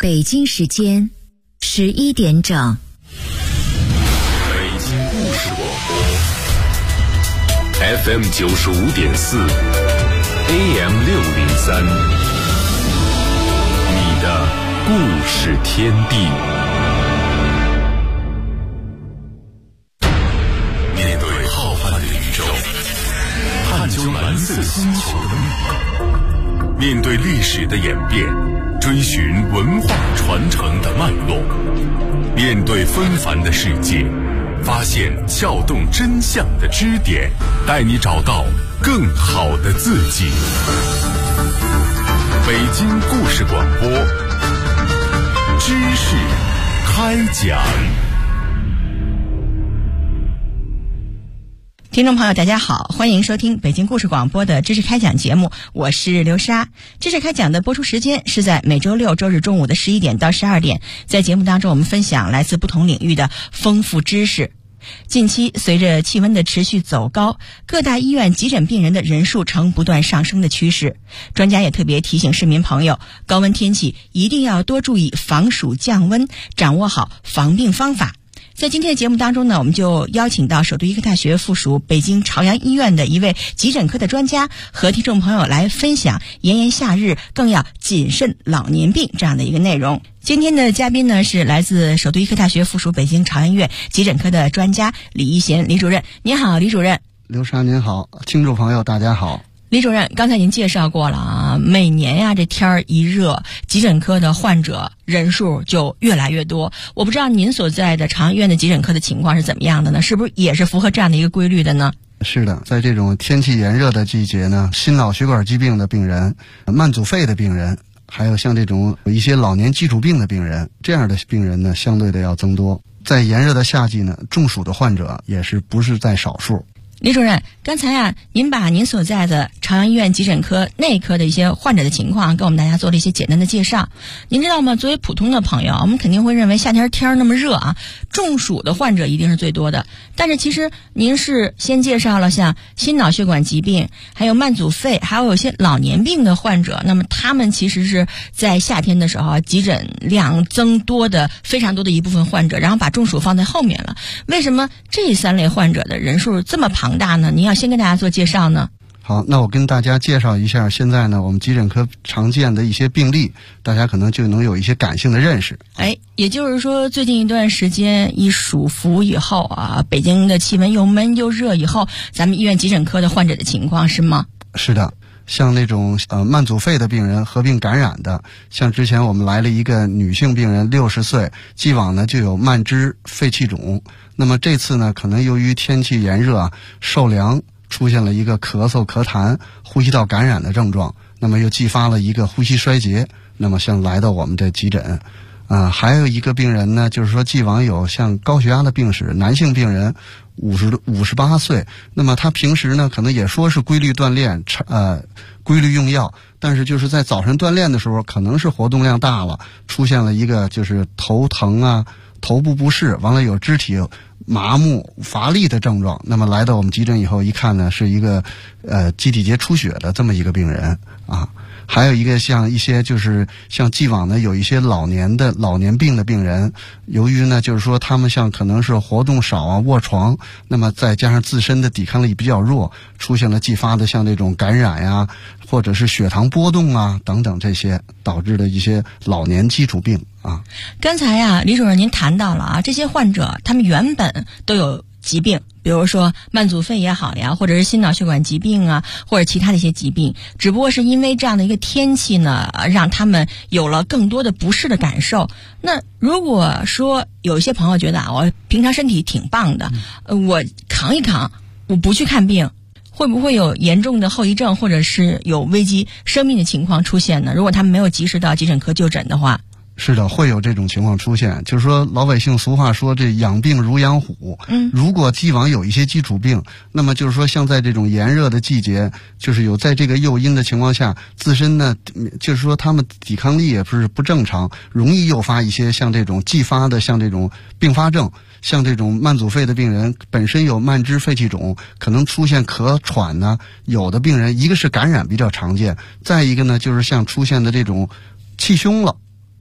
北京时间11点整。 北京故事广播 FM 95.4 AM 603，你的故事天地。面对浩瀚的宇宙，探究蓝色星球的秘密，面对历史的演变，追寻文化传承的脉络，面对纷繁的世界，发现撬动真相的支点，带你找到更好的自己。北京故事广播，知识开讲。 听众朋友大家好，欢迎收听北京故事广播的知识开讲节目，我是刘莎。知识开讲的播出时间是在每周六周日中午的11点到12点，在节目当中我们分享来自不同领域的丰富知识。近期随着气温的持续走高，各大医院急诊病人的人数呈不断上升的趋势。专家也特别提醒市民朋友，高温天气一定要多注意防暑降温，掌握好防病方法。在今天的节目当中呢，我们就邀请到首都医科大学附属北京朝阳医院的一位急诊科的专家，和听众朋友来分享炎炎夏日更要谨慎老年病这样的一个内容。今天的嘉宾呢是来自首都医科大学附属北京朝阳医院急诊科的专家李一贤李主任。您好，李主任。 刘莎您好，听众朋友大家好。 李主任，刚才您介绍过了啊，每年呀这天儿一热，急诊科的患者人数就越来越多。我不知道您所在的朝阳医院的急诊科的情况是怎么样的呢？是不是也是符合这样的一个规律的呢？ 是的，在这种天气炎热的季节呢，心脑血管疾病的病人、慢阻肺的病人，还有像这种一些老年基础病的病人，这样的病人呢相对的要增多。在炎热的夏季呢，中暑的患者也是不是在少数。 李主任，刚才啊，您把您所在的朝阳医院急诊科内科的一些患者的情况跟我们大家做了一些简单的介绍。您知道吗？作为普通的朋友，我们肯定会认为夏天那么热啊，中暑的患者一定是最多的。但是其实您是先介绍了像心脑血管疾病，还有慢阻肺，还有一些老年病的患者。那么他们其实是在夏天的时候急诊量增多的非常多的一部分患者，然后把中暑放在后面了。为什么这三类患者的人数这么庞大呢？您要先跟大家做介绍呢。 好，那我跟大家介绍一下现在呢我们急诊科常见的一些病例，大家可能就能有一些感性的认识。 也就是说最近一段时间一暑伏以后啊，北京的气温又闷又热以后，咱们医院急诊科的患者的情况是吗？ 是的，像那种慢阻肺的病人合并感染的，像之前我们来了一个女性病人60岁，既往呢就有慢支肺气肿，那么这次呢可能由于天气炎热受凉，出现了一个咳嗽咳痰呼吸道感染的症状，那么又继发了一个呼吸衰竭，那么像来到我们这急诊。还有一个病人呢，就是说既往有像高血压的病史，男性病人58岁，那么他平时呢可能也说是规律锻炼，规律用药，但是就是在早晨锻炼的时候可能是活动量大了，出现了一个就是头疼啊、头部不适，完了有肢体麻木乏力的症状，那么来到我们急诊以后一看呢，是一个基底节出血的这么一个病人啊。还有一个像一些就是像既往呢有一些老年病的病人，由于呢就是说他们像可能是活动少啊、卧床，那么再加上自身的抵抗力比较弱，出现了继发的像这种感染呀，或者是血糖波动啊等等，这些导致的一些老年基础病啊。 刚才啊李主任您谈到了啊，这些患者他们原本都有疾病，比如说慢阻肺也好呀，或者是心脑血管疾病啊，或者其他的一些疾病，只不过是因为这样的一个天气呢，让他们有了更多的不适的感受。那如果说有一些朋友觉得我平常身体挺棒的，我扛一扛，我不去看病，会不会有严重的后遗症，或者是有危及生命的情况出现呢？如果他们没有及时到急诊科就诊的话。 是的，会有这种情况出现。就是说老百姓俗话说这养病如养虎，如果既往有一些基础病，那么就是说像在这种炎热的季节，就是有在这个诱因的情况下，自身呢就是说他们抵抗力也不正常，容易诱发一些像这种继发的像这种并发症。像这种慢阻肺的病人本身有慢支肺气肿，可能出现咳喘呢，有的病人一个是感染比较常见，再一个呢就是像出现的这种气胸了啊，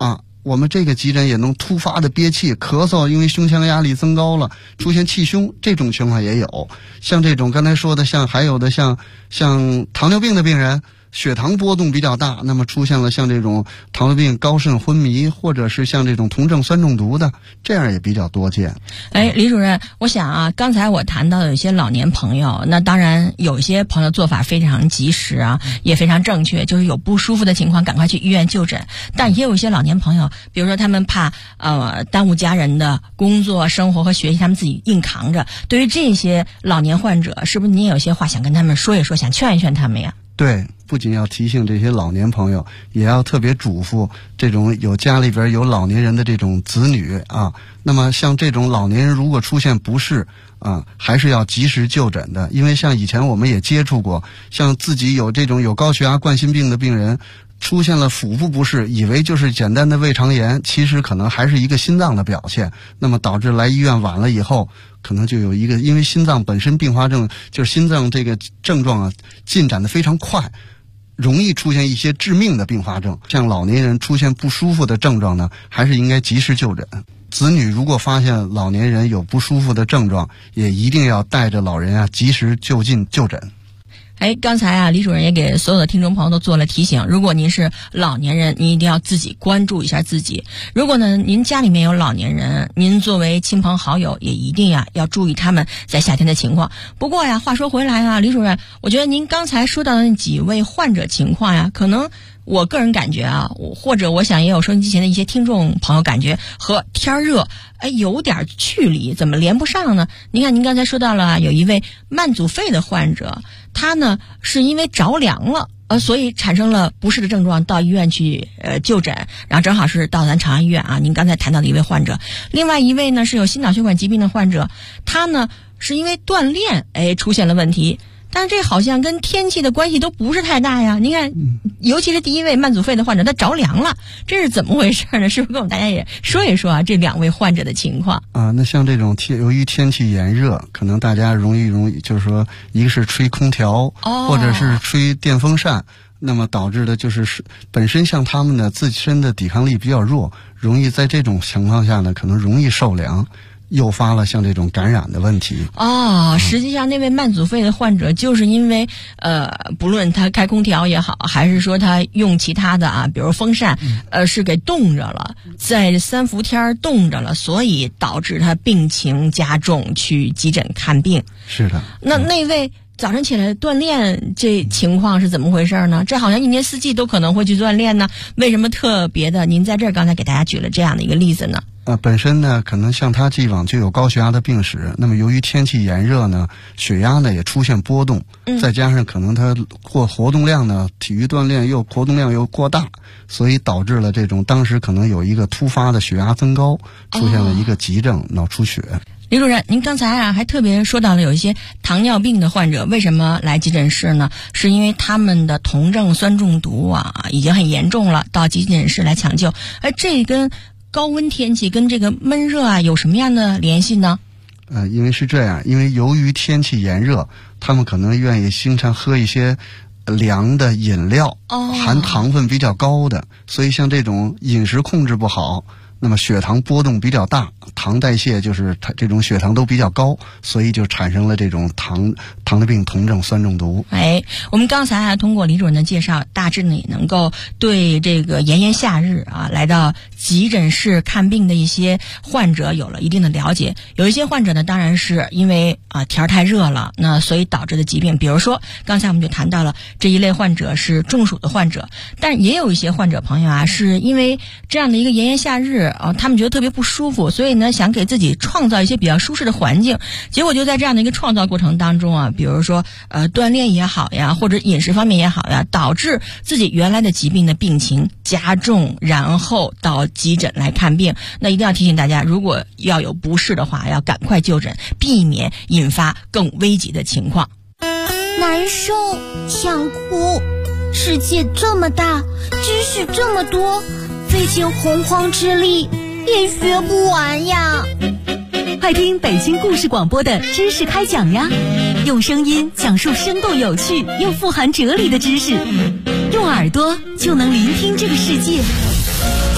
我们这个急诊也能突发的憋气、咳嗽，因为胸腔压力增高了，出现气胸，这种情况也有。像这种刚才说的，还有的像糖尿病的病人，血糖波动比较大，那么出现了像这种糖尿病高渗昏迷，或者是像这种酮症酸中毒的，这样也比较多见。 李主任，我想啊，刚才我谈到的有些老年朋友，那当然有些朋友做法非常及时啊，也非常正确，就是有不舒服的情况赶快去医院就诊。但也有一些老年朋友，比如说他们怕耽误家人的工作、生活和学习，他们自己硬扛着。对于这些老年患者，是不是你也有些话想跟他们说一说，想劝一劝他们呀？ 对，不仅要提醒这些老年朋友，也要特别嘱咐这种家里边有老年人的这种子女啊。那么像这种老年人如果出现不适啊，还是要及时就诊的。因为像以前我们也接触过，像自己有这种有高血压、冠心病的病人，出现了腹部不适，以为就是简单的胃肠炎，其实可能还是一个心脏的表现，那么导致来医院晚了以后，可能就有一个，因为心脏本身并发症就是心脏这个症状啊进展的非常快，容易出现一些致命的并发症。像老年人出现不舒服的症状呢，还是应该及时就诊。子女如果发现老年人有不舒服的症状，也一定要带着老人啊及时就近就诊。 刚才啊，李主任也给所有的听众朋友都做了提醒。如果您是老年人，您一定要自己关注一下自己。如果呢，您家里面有老年人，您作为亲朋好友，也一定要注意他们在夏天的情况。不过呀，话说回来啊，李主任，我觉得您刚才说到的那几位患者情况呀，可能我个人感觉啊，或者我想也有收音机前的一些听众朋友感觉和天热有点距离，怎么连不上呢？您看您刚才说到了有一位慢阻肺的患者，他呢是因为着凉了所以产生了不适的症状，到医院去就诊，然后正好是到咱长安医院啊。您刚才谈到的一位患者，另外一位呢是有心脑血管疾病的患者，他呢是因为锻炼出现了问题。但是这好像跟天气的关系都不是太大呀。您看，尤其是第一位慢阻肺的患者，他着凉了，这是怎么回事呢？是不是跟我们大家也说一说啊？这两位患者的情况啊？那像这种由于天气炎热，可能大家容易就是说，一个是吹空调，或者是吹电风扇，那么导致的就是本身像他们的自身的抵抗力比较弱，容易在这种情况下呢，可能容易受凉。诱发了像这种感染的问题实际上那位慢阻肺的患者就是因为不论他开空调也好，还是说他用其他的啊，比如风扇是给冻着了，在3伏天冻着了，所以导致他病情加重，去急诊看病。 是的。 那位早晨起来锻炼，这情况是怎么回事呢？这好像一年四季都可能会去锻炼呢，为什么特别的？您在这儿刚才给大家举了这样的一个例子呢？ 本身呢，可能像他既往就有高血压的病史，那么由于天气炎热呢，血压呢也出现波动，再加上可能他活动量呢，体育锻炼活动量又过大，所以导致了这种当时可能有一个突发的血压增高，出现了一个急症脑出血。 李主任，您刚才还特别说到了有一些糖尿病的患者为什么来急诊室呢？是因为他们的酮症酸中毒已经很严重了，到急诊室来抢救。这跟高温天气跟这个闷热有什么样的联系呢？ 因为是这样，因为由于天气炎热，他们可能愿意经常喝一些凉的饮料，含糖分比较高的，所以像这种饮食控制不好，那么血糖波动比较大，糖代谢就是这种血糖都比较高，所以就产生了这种糖尿病酮症酸中毒。 我们刚才通过李主任的介绍，大致呢也能够对这个炎炎夏日来到急诊室看病的一些患者有了一定的了解。有一些患者呢，当然是因为天太热了，那所以导致的疾病，比如说刚才我们就谈到了这一类患者是中暑的患者，但也有一些患者朋友是因为这样的一个炎炎夏日他们觉得特别不舒服，所以呢想给自己创造一些比较舒适的环境，结果就在这样的一个创造过程当中比如说锻炼也好呀，或者饮食方面也好呀，导致自己原来的疾病的病情加重，然后到急诊来看病。那一定要提醒大家，如果要有不适的话，要赶快就诊，避免引发更危急的情况。 难受，想哭，世界这么大，知识这么多，费尽洪荒之力也学不完呀。 快听北京故事广播的知识开讲呀，用声音讲述生动有趣又富含哲理的知识，用耳朵就能聆听这个世界。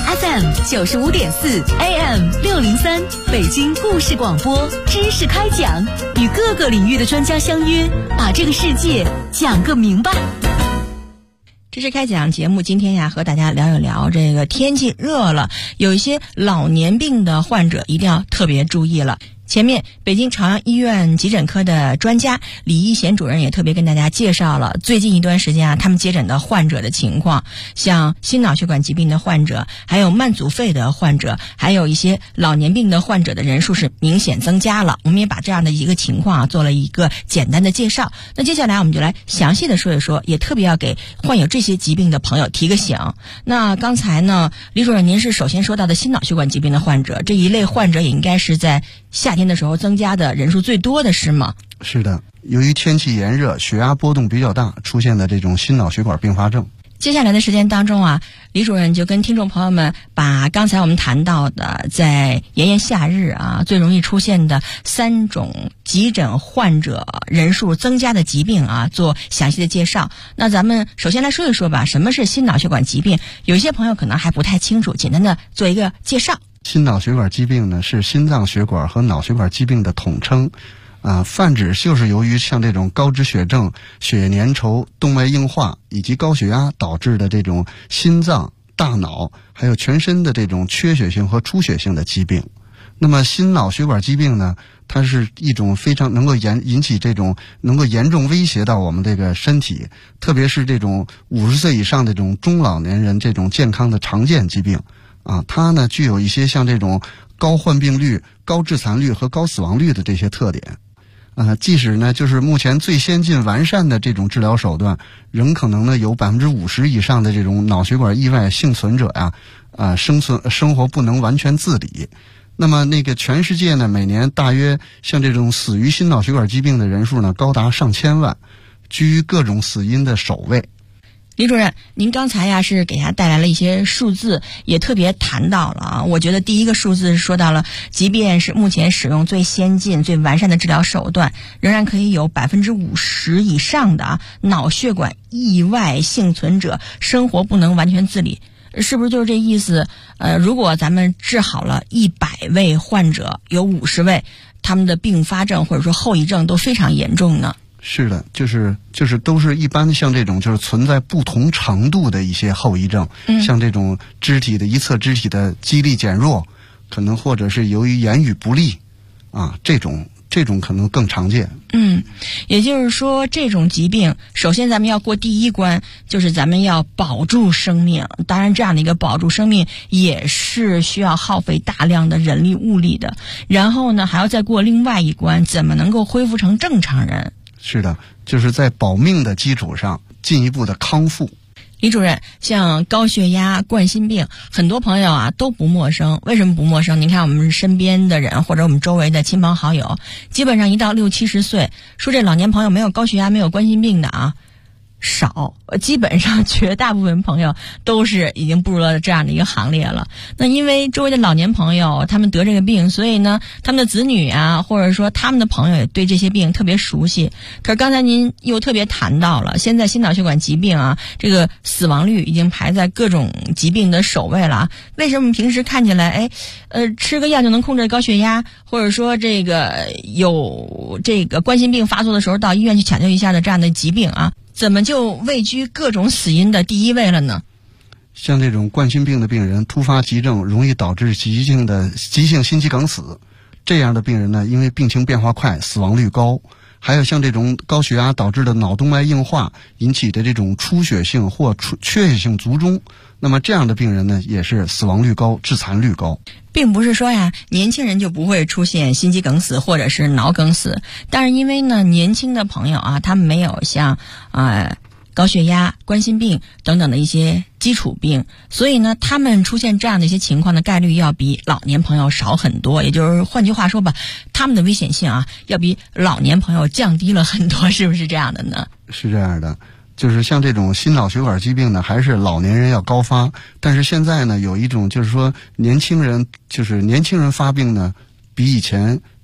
FM 95.4 AM 603，北京故事广播知识开讲，与各个领域的专家相约，把这个世界讲个明白。 知识开讲节目今天呀，和大家聊一聊这个天气热了，有一些老年病的患者一定要特别注意了。前面北京朝阳医院急诊科的专家李一贤主任也特别跟大家介绍了最近一段时间啊，他们接诊的患者的情况，像心脑血管疾病的患者，还有慢阻肺的患者，还有一些老年病的患者的人数是明显增加了。我们也把这样的一个情况啊做了一个简单的介绍。那接下来我们就来详细的说一说，也特别要给患有这些疾病的朋友提个醒。那刚才呢，李主任您是首先说到的心脑血管疾病的患者，这一类患者也应该是在夏天的时候增加的人数最多的是吗？ 是的，由于天气炎热，血压波动比较大，出现的这种心脑血管并发症。 接下来的时间当中啊，李主任就跟听众朋友们把刚才我们谈到的在炎炎夏日啊最容易出现的3种急诊患者人数增加的疾病啊做详细的介绍。那咱们首先来说一说吧，什么是心脑血管疾病？有一些朋友可能还不太清楚，简单的做一个介绍。 心脑血管疾病呢，是心脏血管和脑血管疾病的统称，泛指就是由于像这种高脂血症、血液粘稠、动脉硬化以及高血压导致的这种心脏、大脑还有全身的这种缺血性和出血性的疾病。那么心脑血管疾病呢，它是一种非常能够引起这种能够严重威胁到我们这个身体，特别是这种50岁以上的这种中老年人这种健康的常见疾病。它呢具有一些像这种高患病率、高致残率和高死亡率的这些特点。即使呢就是目前最先进完善的这种治疗手段，仍可能呢有50%以上的这种脑血管意外幸存者呀，生活不能完全自理。那么那个全世界呢，每年大约像这种死于心脑血管疾病的人数呢高达上千万，居于各种死因的首位。 李主任，您刚才呀是给大家带来了一些数字，也特别谈到了啊。我觉得第一个数字是说到了，即便是目前使用最先进、最完善的治疗手段，仍然可以有50%以上的脑血管意外幸存者生活不能完全自理，是不是就是这意思？如果咱们治好了100位患者，有50位他们的并发症或者说后遗症都非常严重呢？ 是的，就是都是一般像这种就是存在不同程度的一些后遗症，像这种一侧肢体的肌力减弱，可能或者是由于言语不利这种可能更常见。 也就是说这种疾病首先咱们要过第一关，就是咱们要保住生命。当然这样的一个保住生命也是需要耗费大量的人力物力的，然后呢还要再过另外一关，怎么能够恢复成正常人。 是的，就是在保命的基础上进一步的康复。 李主任，像高血压、冠心病，很多朋友都不陌生。为什么不陌生？您看我们身边的人或者我们周围的亲朋好友，基本上一到60、70岁，说这老年朋友没有高血压、没有冠心病的少，基本上绝大部分朋友都是已经步入了这样的一个行列了。那因为周围的老年朋友他们得这个病，所以呢他们的子女或者说他们的朋友也对这些病特别熟悉。可是刚才您又特别谈到了，现在心脑血管疾病这个死亡率已经排在各种疾病的首位了。为什么平时看起来吃个药就能控制高血压，或者说这个有这个冠心病发作的时候到医院去抢救一下的这样的疾病怎么就位居各种死因的第一位了呢？ 像这种冠心病的病人，突发急症容易导致急性心肌梗死，这样的病人呢，因为病情变化快，死亡率高。还有像这种高血压导致的脑动脉硬化引起的这种出血性或缺血性卒中，那么这样的病人呢，也是死亡率高、致残率高。 并不是说年轻人就不会出现心肌梗死或者是脑梗死，但是因为呢年轻的朋友他们没有像高血压、冠心病等等的一些基础病，所以呢他们出现这样的一些情况的概率要比老年朋友少很多。也就是换句话说吧，他们的危险性要比老年朋友降低了很多，是不是这样的呢？ 是这样的，就是像这种心脑血管疾病呢，还是老年人要高发，但是现在呢有一种就是说年轻人发病呢比以前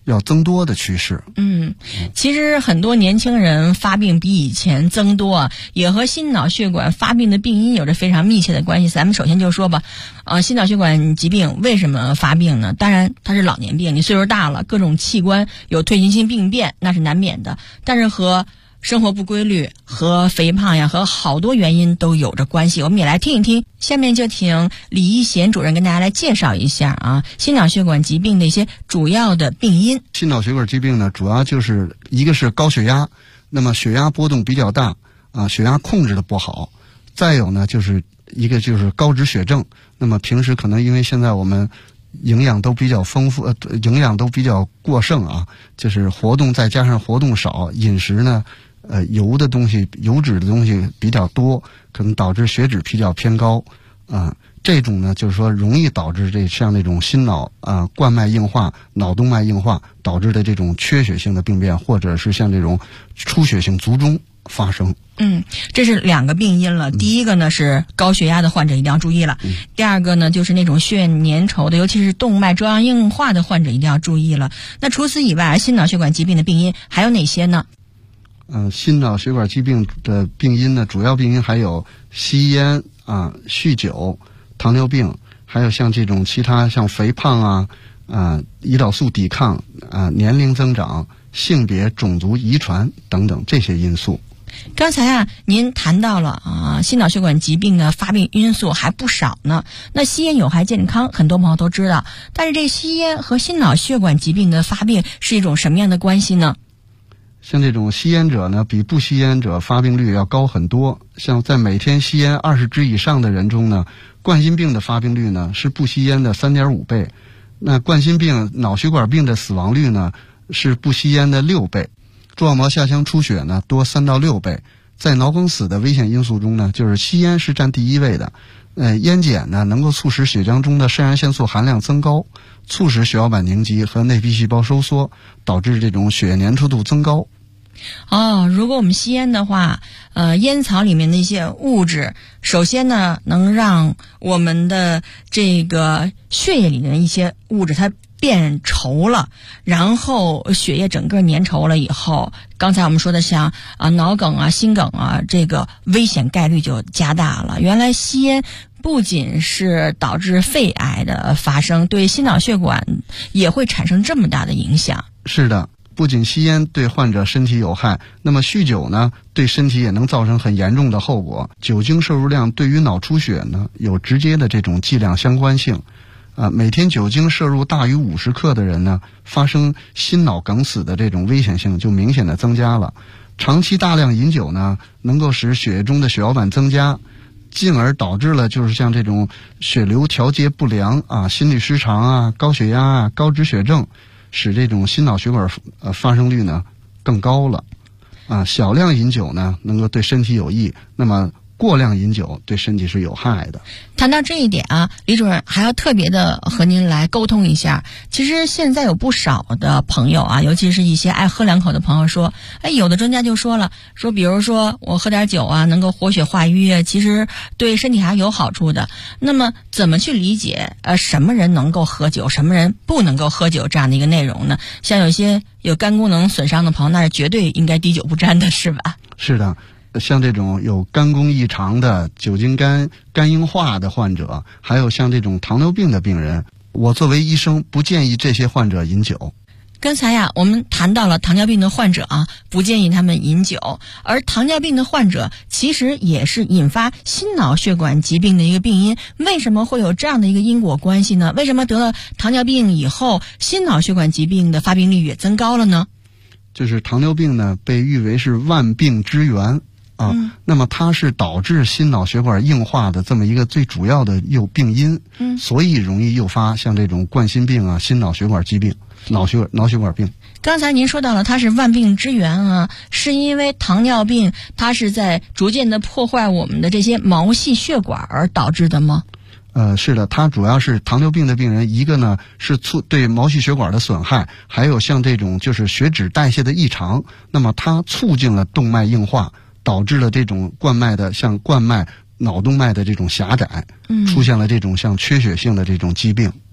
要增多的趋势。 其实很多年轻人发病比以前增多啊，也和心脑血管发病的病因有着非常密切的关系。咱们首先就说吧，心脑血管疾病为什么发病呢？当然它是老年病，你岁数大了，各种器官有退行性病变，那是难免的。但是和生活不规律和肥胖呀，和好多原因都有着关系。我们也来听一听，下面就请李一贤主任跟大家来介绍一下心脑血管疾病的一些主要的病因。 心脑血管疾病呢，主要就是一个是高血压，那么血压波动比较大血压控制的不好，再有呢就是一个就是高脂血症。那么平时可能因为现在我们营养都比较丰富，营养都比较过剩就是活动再加上活动少，饮食呢油的东西、油脂的东西比较多，可能导致血脂比较偏高这种呢就是说容易导致像那种心脑冠脉硬化、脑动脉硬化导致的这种缺血性的病变，或者是像这种出血性卒中发生。 这是两个病因了。第一个呢是高血压的患者一定要注意了，第二个呢就是那种血粘稠的，尤其是动脉粥样硬化的患者一定要注意了。那除此以外，心脑血管疾病的病因还有哪些呢？ 心脑血管疾病的病因呢，主要病因还有吸烟酗酒、糖尿病，还有像这种其他像肥胖胰岛素抵抗年龄增长、性别、种族、遗传等等这些因素。 刚才您谈到了心脑血管疾病的发病因素还不少呢。那吸烟有害健康，很多朋友都知道，但是这吸烟和心脑血管疾病的发病是一种什么样的关系呢？ 像这种吸烟者呢，比不吸烟者发病率要高很多。像在每天吸烟20支以上的人中呢，冠心病的发病率呢是不吸烟的 3.5 倍。那冠心病、脑血管病的死亡率呢是不吸烟的6倍。蛛网膜下腔出血呢多3到6倍。在脑梗死的危险因素中呢，就是吸烟是占第一位的。烟碱呢能够促使血浆中的肾上腺素含量增高，促使血小板凝集和内皮细胞收缩，导致这种血液粘稠度增高。 如果我们吸烟的话，烟草里面的一些物质，首先呢能让我们的这个血液里面的一些物质它变稠了，然后血液整个粘稠了以后，刚才我们说的像脑梗心梗这个危险概率就加大了。原来吸烟不仅是导致肺癌的发生，对心脑血管也会产生这么大的影响。 是的，不仅吸烟对患者身体有害，那么酗酒呢对身体也能造成很严重的后果。酒精摄入量对于脑出血呢有直接的这种剂量相关性。每天酒精摄入大于50克的人呢，发生心脑梗死的这种危险性就明显的增加了。长期大量饮酒呢，能够使血液中的血小板增加，进而导致了就是像这种血流调节不良心律失常高血压高脂血症，使这种心脑血管发生率呢更高了。小量饮酒呢能够对身体有益，那么过量饮酒对身体是有害的。 谈到这一点李主任还要特别的和您来沟通一下。其实现在有不少的朋友尤其是一些爱喝两口的朋友说，有的专家就说了，说比如说我喝点酒能够活血化瘀，其实对身体还有好处的。那么怎么去理解什么人能够喝酒，什么人不能够喝酒这样的一个内容呢？像有些有肝功能损伤的朋友，那是绝对应该滴酒不沾的，是吧？ 是的，像这种有肝功异常的、酒精肝硬化的患者，还有像这种糖尿病的病人，我作为医生不建议这些患者饮酒。 刚才我们谈到了糖尿病的患者不建议他们饮酒，而糖尿病的患者其实也是引发心脑血管疾病的一个病因。为什么会有这样的一个因果关系呢？为什么得了糖尿病以后，心脑血管疾病的发病率也增高了呢？ 就是糖尿病呢被誉为是万病之源那么它是导致心脑血管硬化的这么一个最主要的病因，所以容易诱发像这种冠心病心脑血管疾病、脑血管病。 刚才您说到了它是万病之源是因为糖尿病它是在逐渐的破坏我们的这些毛细血管而导致的吗？ 是的，它主要是糖尿病的病人，一个呢是对毛细血管的损害，还有像这种就是血脂代谢的异常，那么它促进了动脉硬化，导致了这种冠脉的像冠脉、脑动脉的这种狭窄，出现了这种像缺血性的这种疾病。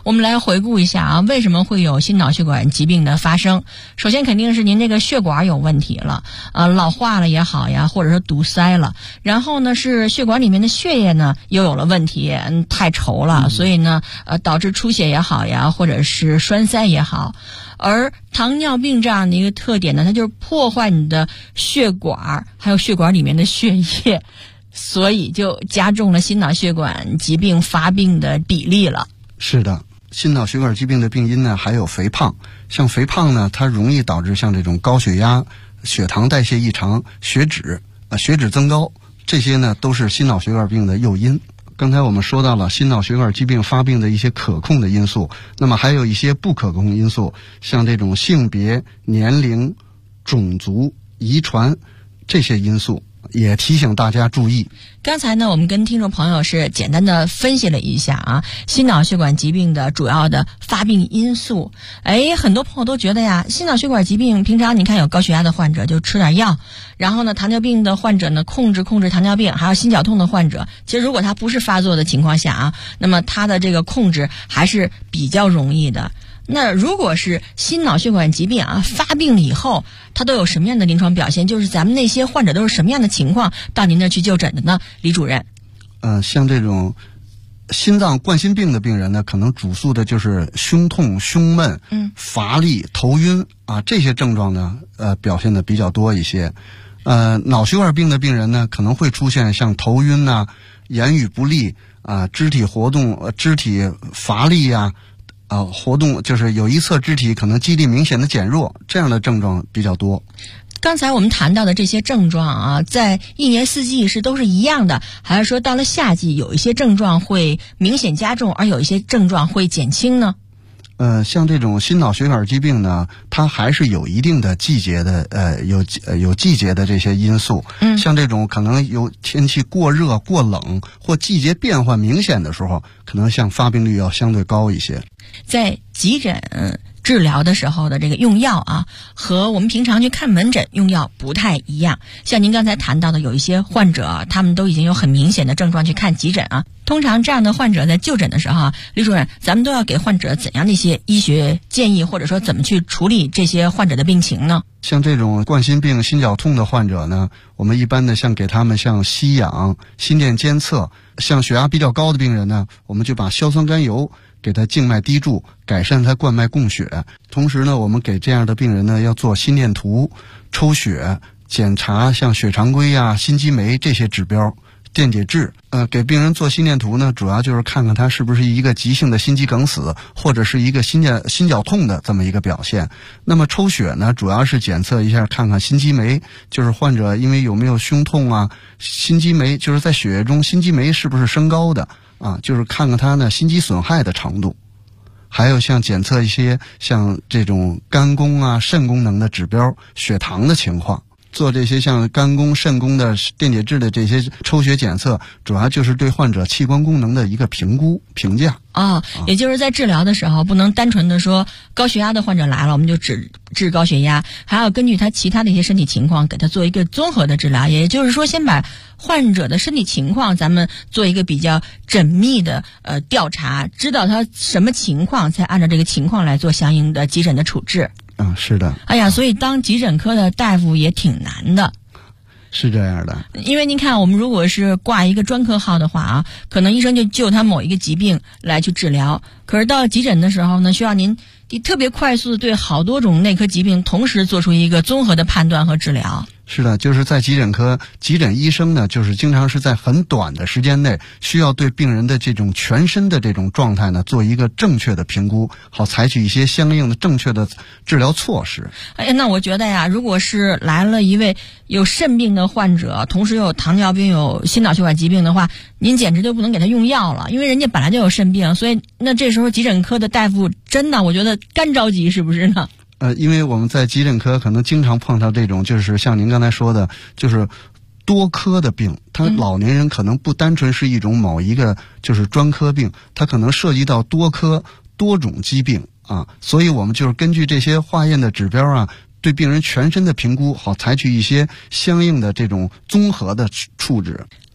我们来回顾一下啊，为什么会有心脑血管疾病的发生？首先肯定是您这个血管有问题了，老化了也好呀，或者说堵塞了。然后呢，是血管里面的血液呢又有了问题，太稠了，所以呢，导致出血也好呀，或者是栓塞也好。而糖尿病这样的一个特点呢，它就是破坏你的血管，还有血管里面的血液，所以就加重了心脑血管疾病发病的比例了。 是的，心脑血管疾病的病因呢还有肥胖，像肥胖呢，它容易导致像这种高血压、血糖代谢异常、血脂增高，这些呢都是心脑血管病的诱因。刚才我们说到了心脑血管疾病发病的一些可控的因素，那么还有一些不可控因素，像这种性别、年龄、种族、遗传这些因素，也提醒大家注意。 刚才呢，我们跟听众朋友是简单的分析了一下啊，心脑血管疾病的主要的发病因素。很多朋友都觉得呀，心脑血管疾病平常你看有高血压的患者就吃点药，然后呢糖尿病的患者呢控制糖尿病，还有心绞痛的患者，其实如果他不是发作的情况下啊，那么他的这个控制还是比较容易的。那如果是心脑血管疾病啊发病了以后，它都有什么样的临床表现？就是咱们那些患者都是什么样的情况到您那去就诊的呢？李主任。 像这种心脏冠心病的病人呢，可能主诉的就是胸痛、胸闷、乏力、头晕啊，这些症状呢表现的比较多一些。脑血管病的病人呢，可能会出现像头晕呐、言语不利啊、肢体活动、肢体乏力呀。活动就是有一侧肢体可能肌力明显的减弱，这样的症状比较多。 刚才我们谈到的这些症状啊，在一年四季是都是一样的，还是说到了夏季有一些症状会明显加重，而有一些症状会减轻呢？ 像这种心脑血管疾病呢，它还是有一定的季节的有季节的这些因素。像这种可能有天气过热、过冷或季节变换明显的时候，可能像发病率要相对高一些。 在急诊治疗的时候的这个用药啊，和我们平常去看门诊用药不太一样。像您刚才谈到的，有一些患者他们都已经有很明显的症状去看急诊啊。通常这样的患者在就诊的时候啊，李主任，咱们都要给患者怎样的一些医学建议，或者说怎么去处理这些患者的病情呢？ 像这种冠心病、心绞痛的患者呢，我们一般的像给他们像吸氧、心电监测。像血压比较高的病人呢，我们就把硝酸甘油给他静脉滴注，改善他冠脉供血。同时呢，我们给这样的病人呢要做心电图、抽血、检查像血常规啊、心肌酶这些指标。电解质，给病人做心电图呢，主要就是看看他是不是一个急性的心肌梗死，或者是一个心绞痛的这么一个表现。那么抽血呢，主要是检测一下，看看心肌酶，就是患者因为有没有胸痛啊，心肌酶就是在血液中心肌酶是不是升高的啊，就是看看他呢心肌损害的程度。还有像检测一些像这种肝功啊、肾功能的指标，血糖的情况。做这些像肝功、肾功的电解质的这些抽血检测，主要就是对患者器官功能的一个评价。 也就是在治疗的时候，不能单纯的说高血压的患者来了，我们就治高血压，还要根据他其他的一些身体情况，给他做一个综合的治疗。也就是说，先把患者的身体情况，咱们做一个比较缜密的调查，知道他什么情况，才按照这个情况来做相应的急诊的处置。 是的。 所以当急诊科的大夫也挺难的。 是这样的， 因为您看，我们如果是挂一个专科号的话啊，可能医生就他某一个疾病来去治疗。可是到急诊的时候呢，需要您特别快速的对好多种内科疾病同时做出一个综合的判断和治疗。 是的，就是在急诊科，急诊医生呢，就是经常是在很短的时间内，需要对病人的这种全身的这种状态呢，做一个正确的评估，好采取一些相应的正确的治疗措施。 那我觉得呀，如果是来了一位有肾病的患者，同时又有糖尿病、有心脑血管疾病的话，您简直就不能给他用药了，因为人家本来就有肾病，所以那这时候急诊科的大夫真的，我觉得干着急，是不是呢？ 因为我们在急诊科可能经常碰到这种，就是像您刚才说的，就是多科的病。他老年人可能不单纯是一种某一个就是专科病，他可能涉及到多科多种疾病啊，所以我们就是根据这些化验的指标啊，对病人全身的评估，好采取一些相应的这种综合的处置。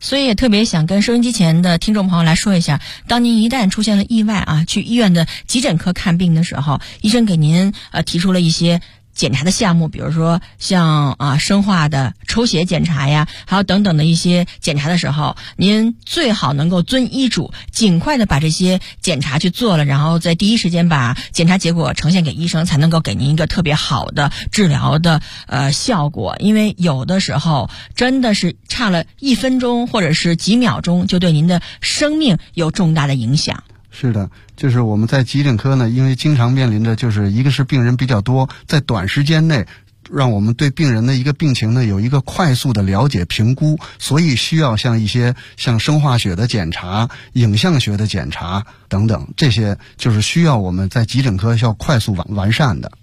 所以也特别想跟收音机前的听众朋友来说一下，当您一旦出现了意外啊，去医院的急诊科看病的时候，医生给您提出了一些检查的项目，比如说像生化的抽血检查呀，还有等等的一些检查的时候，您最好能够遵医嘱，尽快的把这些检查去做了，然后在第一时间把检查结果呈现给医生，才能够给您一个特别好的治疗的效果。因为有的时候真的是差了1分钟或者是几秒钟，就对您的生命有重大的影响。 是的，就是我们在急诊科呢，因为经常面临着就是一个是病人比较多，在短时间内让我们对病人的一个病情呢有一个快速的了解评估，所以需要像一些像生化学的检查、影像学的检查等等，这些就是需要我们在急诊科要快速完善的。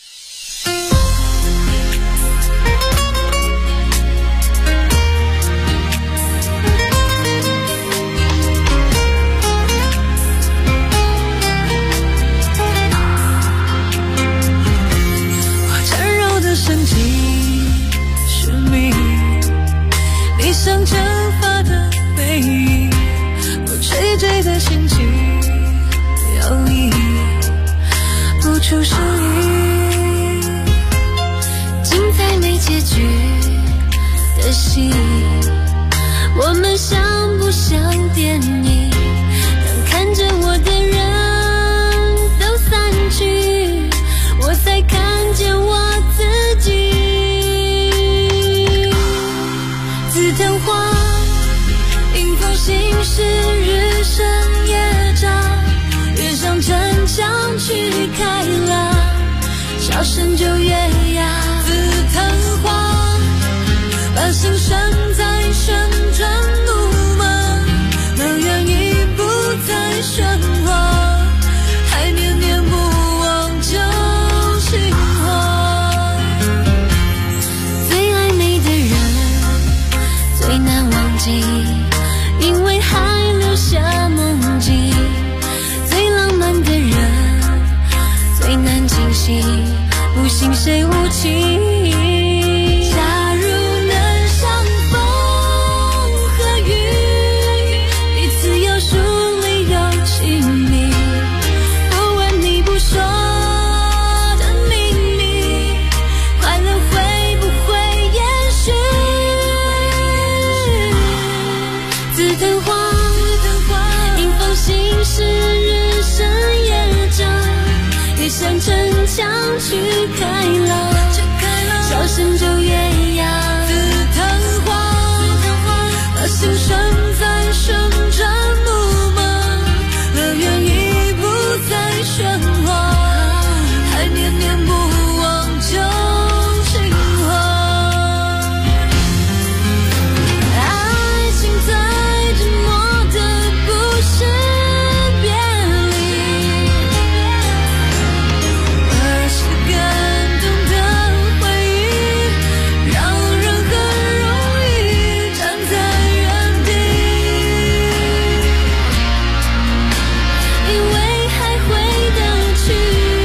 像蒸发的背影，我垂坠的心情摇曳不出声音， 精彩没结局的戏，我们像不像电影？当看着我的人都散去，我才看见我自己。紫藤花，迎风行驶，日升夜长，越向城墙去开朗，笑声就越哑。紫藤花，把心拴在旋转木马，乐园已不再喧哗，还念念不忘旧情话。最暧昧的人最难忘记，因为还留下梦境。最浪漫的人最难清醒，不信谁无情。假如能相逢和雨，彼此有疏离有亲密，不问你不说的秘密，快乐会不会延续？紫藤花，迎风行驶，日升夜长，越向城墙去开朗，笑声就越哑。紫藤花，把心拴在旋转木马，乐园已不再喧哗，还念念不忘旧情话。爱情最折磨的不是别离，而是感动的回忆，让人很容易站在原地，以为还回得去。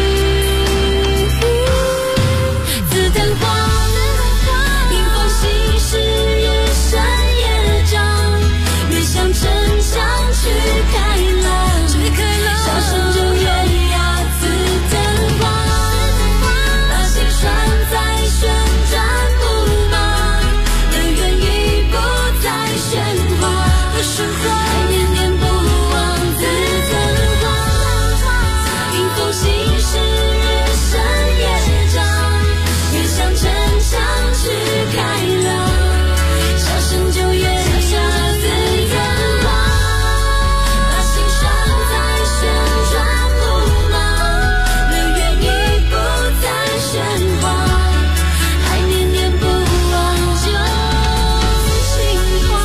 紫藤花，迎风行驶，日升夜长，越向城墙去开朗，笑声就越哑。紫藤花，把心拴在旋转木马，乐园已不再喧哗，还念念不忘。紫藤花，迎风行驶，日升夜长，越向城墙去开朗，笑声就越哑。紫藤花，把心拴在旋转木马，乐园已不再喧哗，还念念不忘旧情话。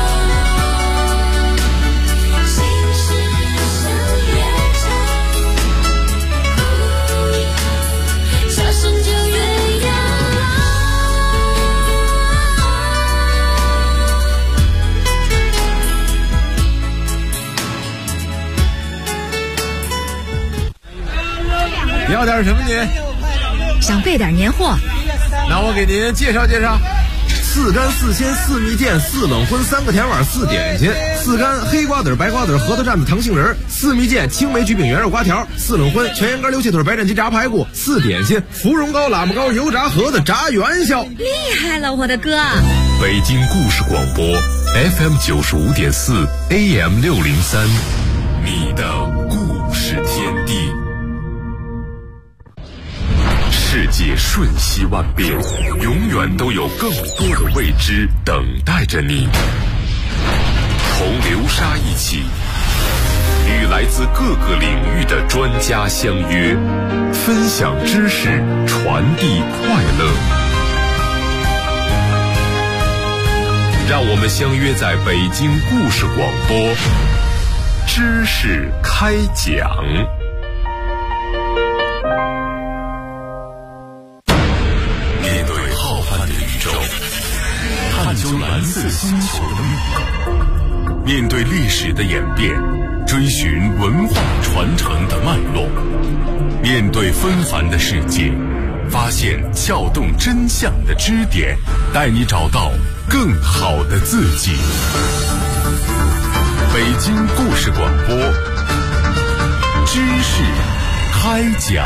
心事像夜长，笑声就越哑。 要点什么您？ 想备点年货， 那我给您介绍介绍。 4干4鲜4蜜饯4冷荤3个甜碗4点心，4干黑瓜子白瓜子核桃蘸子糖杏仁，4蜜饯青梅焗饼圆肉瓜条，4冷荤全羊肝溜气腿白斩鸡炸排骨，4点心芙蓉糕喇嘛糕油炸盒子炸元宵。 厉害了，我的哥！ 北京故事广播 FM 95.4 AM 603，你的故事天地。世界瞬息万变，永远都有更多的未知等待着你。同流沙一起，与来自各个领域的专家相约，分享知识，传递快乐。让我们相约在北京故事广播，知识开讲。面对浩瀚的宇宙，探究蓝色星球的密码，面对历史的演变，追寻文化传承的脉络，面对纷繁的世界，发现撬动真相的支点，带你找到更好的自己。北京故事广播，知识开讲。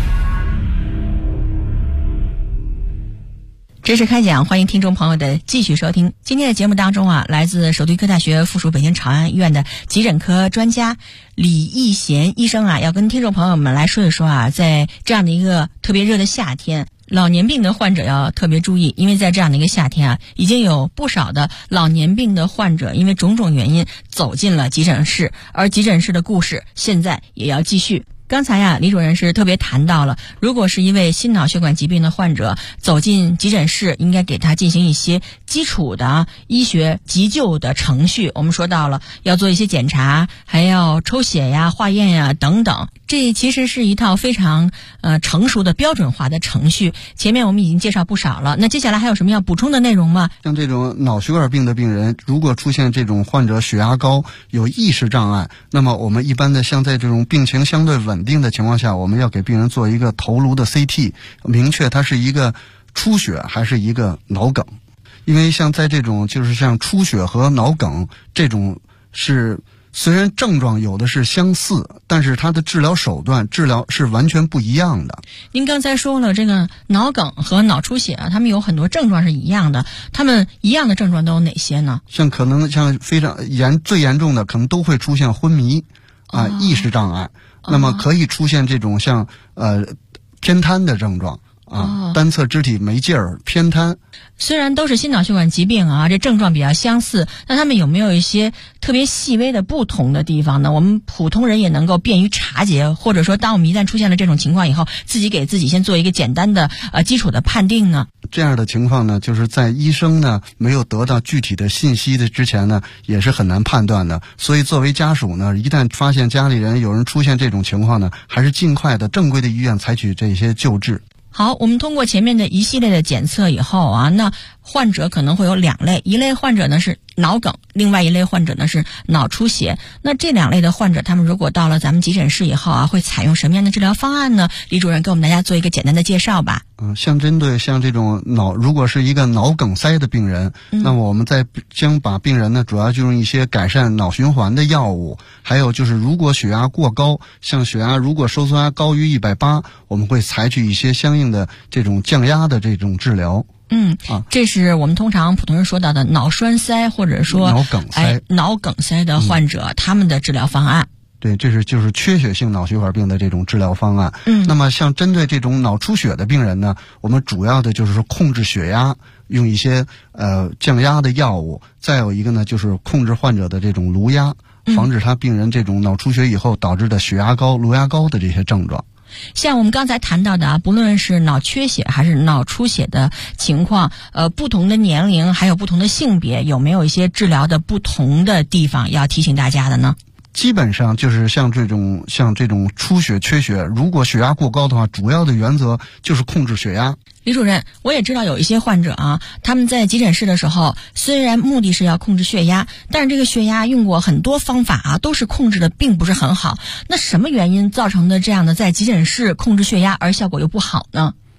知识开讲，欢迎听众朋友的继续收听。今天的节目当中啊，来自首都医科大学附属北京朝阳医院的急诊科专家李义贤医生啊，要跟听众朋友们来说一说啊，在这样的一个特别热的夏天，老年病的患者要特别注意，因为在这样的一个夏天啊，已经有不少的老年病的患者因为种种原因走进了急诊室，而急诊室的故事现在也要继续。刚才呀，李主任是特别谈到了，如果是一位心脑血管疾病的患者走进急诊室，应该给他进行一些基础的医学急救的程序。我们说到了要做一些检查，还要抽血呀、化验呀等等。这其实是一套非常成熟的标准化的程序。前面我们已经介绍不少了，那接下来还有什么要补充的内容吗？ 像这种脑血管病的病人，如果出现这种患者血压高、有意识障碍，那么我们一般的像在这种病情相对稳定的情况下，我们要给病人做一个头颅的 CT， 明确它是一个出血还是一个脑梗。因为像在这种就是像出血和脑梗这种是虽然症状有的是相似，但是它的治疗手段治疗是完全不一样的。 您刚才说了，这个脑梗和脑出血啊，他们有很多症状是一样的，他们一样的症状都有哪些呢？ 像可能像非常最严重的可能都会出现昏迷意识障碍，那么可以出现这种像偏瘫的症状单侧肢体没劲儿偏瘫。 虽然都是心脑血管疾病啊，这症状比较相似，那他们有没有一些特别细微的不同的地方呢？我们普通人也能够便于察觉，或者说当我们一旦出现了这种情况以后，自己给自己先做一个简单的基础的判定呢？ 这样的情况呢，就是在医生呢没有得到具体的信息的之前呢，也是很难判断的。所以作为家属呢，一旦发现家里人有人出现这种情况呢，还是尽快的正规的医院采取这些救治。 好，我们通过前面的一系列的检测以后啊，那患者可能会有两类，一类患者呢是脑梗，另外一类患者呢是脑出血。那这两类的患者，他们如果到了咱们急诊室以后啊，会采用什么样的治疗方案呢？李主任给我们大家做一个简单的介绍吧。 像针对像这种如果是一个脑梗塞的病人，那么我们将把病人呢主要就用一些改善脑循环的药物，还有就是如果血压过高，像血压如果收缩压高于180，我们会采取一些相应的这种降压的这种治疗。 这是我们通常普通人说到的脑栓塞或者说脑梗塞的患者，他们的治疗方案。 对，这是就是缺血性脑血管病的这种治疗方案。那么像针对这种脑出血的病人呢，我们主要的就是说控制血压，用一些降压的药物，再有一个呢就是控制患者的这种颅压，防止他病人这种脑出血以后导致的血压高、颅压高的这些症状。 像我们刚才谈到的啊，不论是脑缺血还是脑出血的情况，不同的年龄还有不同的性别，有没有一些治疗的不同的地方要提醒大家的呢？ 基本上就是像这种出血缺血，如果血压过高的话，主要的原则就是控制血压。 李主任，我也知道有一些患者啊，他们在急诊室的时候，虽然目的是要控制血压，但是这个血压用过很多方法啊，都是控制的并不是很好。那什么原因造成的这样的在急诊室控制血压而效果又不好呢？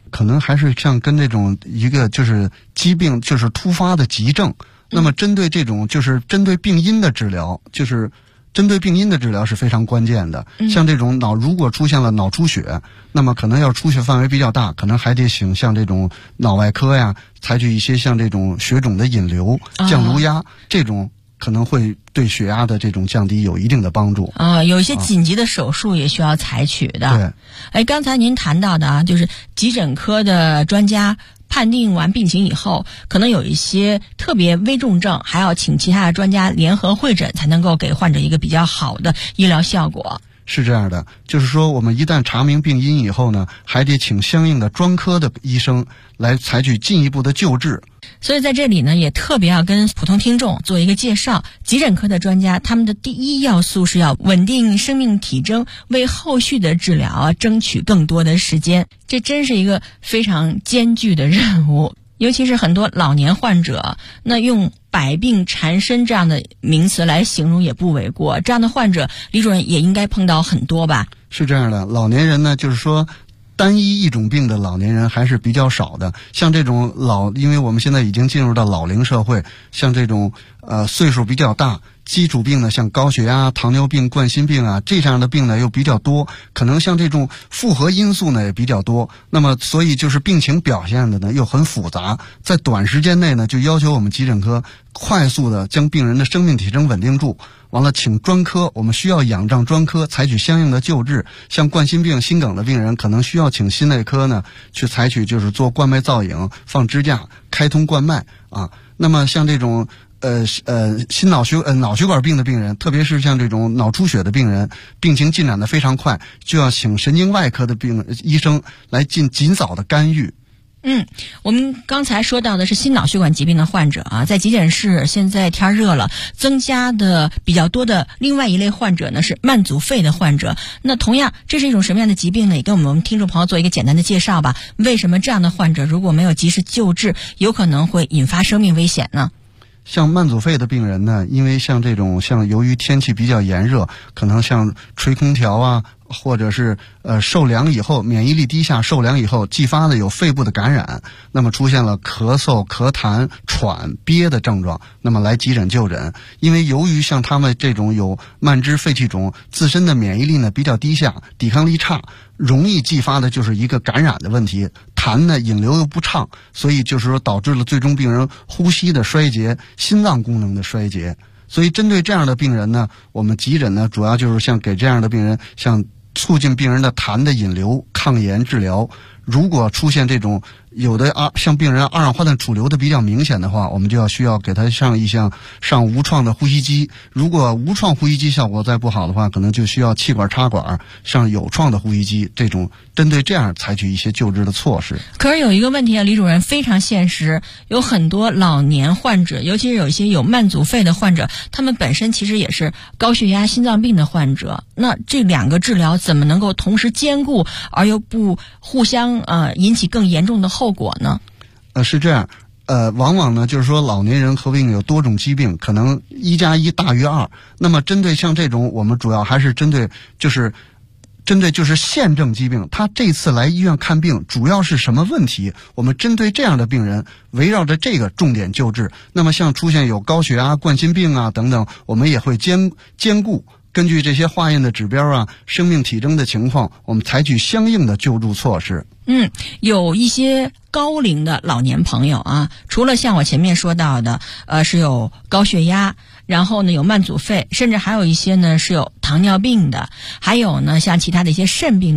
可能还是像跟这种一个就是疾病，就是突发的急症。那么针对这种就是针对病因的治疗，就是针对病因的治疗是非常关键的。像这种如果出现了脑出血，那么可能要出血范围比较大，可能还得请像这种脑外科呀，采取一些像这种血肿的引流、降颅压，这种可能会对血压的这种降低有一定的帮助。 有一些紧急的手术也需要采取的。 对。 刚才您谈到的就是急诊科的专家判定完病情以后，可能有一些特别危重症，还要请其他的专家联合会诊，才能够给患者一个比较好的医疗效果。 是这样的，就是说我们一旦查明病因以后呢，还得请相应的专科的医生来采取进一步的救治。 所以在这里呢，也特别要跟普通听众做一个介绍，急诊科的专家他们的第一要素是要稳定生命体征，为后续的治疗争取更多的时间。这真是一个非常艰巨的任务，尤其是很多老年患者，那用百病缠身这样的名词来形容也不为过。这样的患者，李主任也应该碰到很多吧？ 是这样的，老年人呢，就是说单一一种病的老年人还是比较少的。像这种因为我们现在已经进入到老龄社会，像这种岁数比较大，基础病呢，像高血压、糖尿病、冠心病啊，这样的病呢又比较多，可能像这种复合因素呢也比较多。那么所以就是病情表现的呢又很复杂，在短时间内呢就要求我们急诊科快速的将病人的生命体征稳定住。完了，请专科，我们需要仰仗专科采取相应的救治。像冠心病、心梗的病人，可能需要请心内科呢去采取就是做冠脉造影、放支架、开通冠脉啊。那么像这种脑血管病的病人，特别是像这种脑出血的病人，病情进展的非常快，就要请神经外科的医生来尽早的干预。 我们刚才说到的是心脑血管疾病的患者啊，在急诊室现在天热了，增加的比较多的另外一类患者呢是慢阻肺的患者。那同样，这是一种什么样的疾病呢？也跟我们听众朋友做一个简单的介绍吧。为什么这样的患者如果没有及时救治，有可能会引发生命危险呢？ 像慢阻肺的病人呢，因为像这种由于天气比较炎热，可能像吹空调啊，或者是受凉以后免疫力低下，受凉以后继发的有肺部的感染，那么出现了咳嗽、咳痰、喘、憋的症状，那么来急诊就诊。因为由于像他们这种有慢支肺气肿，自身的免疫力呢比较低下，抵抗力差，容易继发的就是一个感染的问题，痰呢引流又不畅，所以就是说导致了最终病人呼吸的衰竭、心脏功能的衰竭。所以针对这样的病人呢，我们急诊呢主要就是像给这样的病人，像促进病人的痰的引流、抗炎治疗。如果出现这种有的像病人二氧化碳储留的比较明显的话，我们就需要给他上无创的呼吸机。如果无创呼吸机效果再不好的话，可能就需要气管插管上有创的呼吸机，这种针对这样采取一些救治的措施。 可是有一个问题啊，李主任，非常现实，有很多老年患者，尤其是有一些有慢阻肺的患者，他们本身其实也是高血压、心脏病的患者。那这两个治疗怎么能够同时兼顾，而又不互相引起更严重的后果呢？ 是这样，往往呢就是说老年人合并有多种疾病，可能1+1大于2。那么针对像这种，我们主要还是针对就是现症疾病，他这次来医院看病主要是什么问题，我们针对这样的病人围绕着这个重点救治。那么像出现有高血压、冠心病啊等等，我们也会兼顾根据这些化验的指标啊、生命体征的情况，我们采取相应的救助措施。 有一些高龄的老年朋友啊，除了像我前面说到的，是有高血压，然后呢有慢阻肺，甚至还有一些呢是有糖尿病的，还有呢像其他的一些肾病的